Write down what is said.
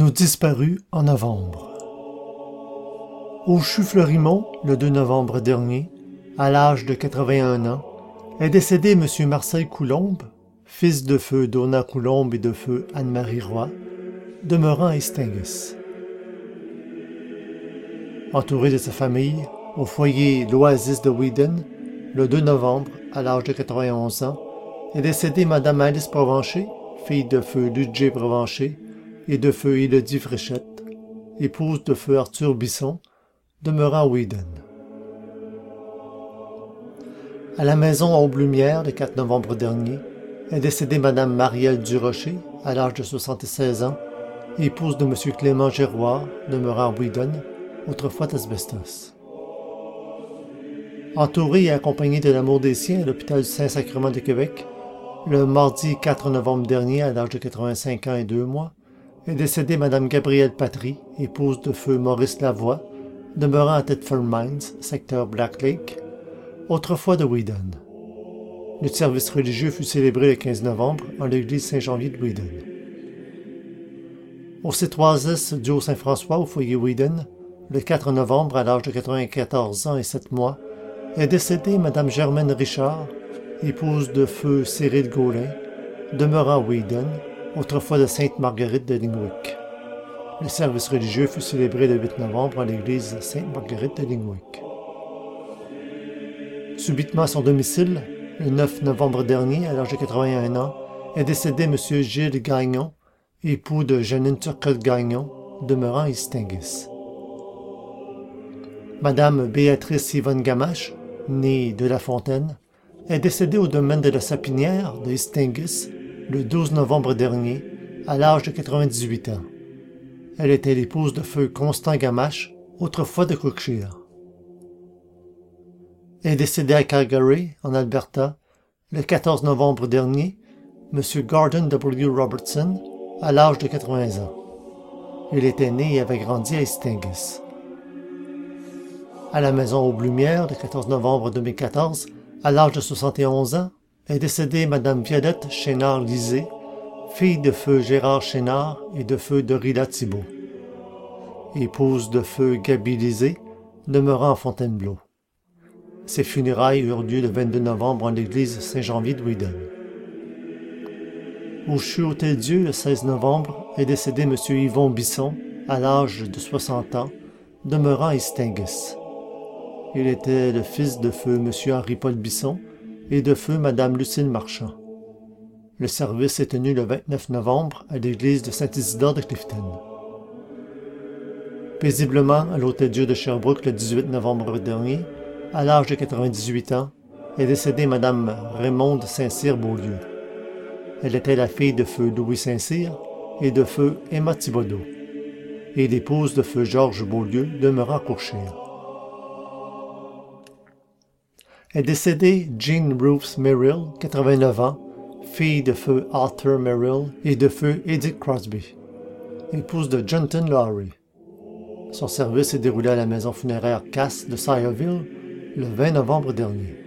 nos disparus en novembre. Au CHU-Florimont, le 2 novembre dernier, à l'âge de 81 ans, est décédé M. Marcel Coulombe, fils de feu Donna Coulombe et de feu Anne-Marie Roy, demeurant à Estingues. Entouré de sa famille, au foyer L'Oasis de Weedon, le 2 novembre, à l'âge de 91 ans, est décédée Mme Alice Provencher, fille de feu Ludger Provencher et de feu Élodie Fréchette, épouse de feu Arthur Bisson, demeurant à Weedon. À la maison Aube-Lumière, le 4 novembre dernier, est décédée Mme Marielle Durocher, à l'âge de 76 ans, épouse de M. Clément Giroir, demeurant à Weedon, autrefois d'Asbestos. Entouré et accompagné de l'amour des siens à l'hôpital du Saint-Sacrement de Québec, le mardi 4 novembre dernier, à l'âge de 85 ans et 2 mois, est décédée Mme Gabrielle Patry, épouse de feu Maurice Lavoie, demeurant à Thetford Mines, secteur Black Lake, autrefois de Weedon. Le service religieux fut célébré le 15 novembre en l'église Saint-Janvier de Weedon. Au C3S du Haut-Saint-François, au foyer Weedon, le 4 novembre, à l'âge de 94 ans et 7 mois, est décédée Mme Germaine Richard, épouse de feu Cyril Gaulin, demeurant à Weedon, autrefois de Sainte-Marguerite de Lingwick. Le service religieux fut célébré le 8 novembre en l'église Sainte-Marguerite de Lingwick. Subitement à son domicile, le 9 novembre dernier, à l'âge de 81 ans, est décédé M. Gilles Gagnon, époux de Janine Turcotte-Gagnon, demeurant à Estingues. Mme Béatrice Yvonne Gamache, née de La Fontaine, est décédée au domaine de la Sapinière de Estingues le 12 novembre dernier, à l'âge de 98 ans. Elle était l'épouse de feu Constant Gamache, autrefois de Cookshire. Est décédé à Calgary, en Alberta, le 14 novembre dernier, M. Gordon W. Robertson, à l'âge de 80 ans. Il était né et avait grandi à Estingues. À la maison Aube-Lumière, le 14 novembre 2014, à l'âge de 71 ans, est décédée Mme Violette Chénard-Lisée, fille de feu Gérard Chénard et de feu Dorilla Thibault. Épouse de feu Gaby Lisée, demeurant à Fontainebleau. Ses funérailles eurent lieu le 22 novembre en l'église Saint-Janvier de Weedon. Au CHU Hôtel-Dieu, le 16 novembre, est décédé M. Yvon Bisson, à l'âge de 60 ans, demeurant à Estingues. Il était le fils de feu M. Henri-Paul Bisson et de feu Mme Lucille Marchand. Le service est tenu le 29 novembre à l'église de Saint-Isidore de Clifton. Paisiblement à l'Hôtel-Dieu de Sherbrooke le 18 novembre dernier, à l'âge de 98 ans, est décédée Mme Raymonde Saint-Cyr-Beaulieu. Elle était la fille de feu Louis Saint-Cyr et de feu Emma Thibodeau, et l'épouse de feu Georges Beaulieu, demeurant à Courchire. Est décédée Jean Ruth Merrill, 89 ans, fille de feu Arthur Merrill et de feu Edith Crosby, épouse de Jonathan Lowry. Son service s'est déroulé à la maison funéraire Cass de Sayreville le 20 novembre dernier.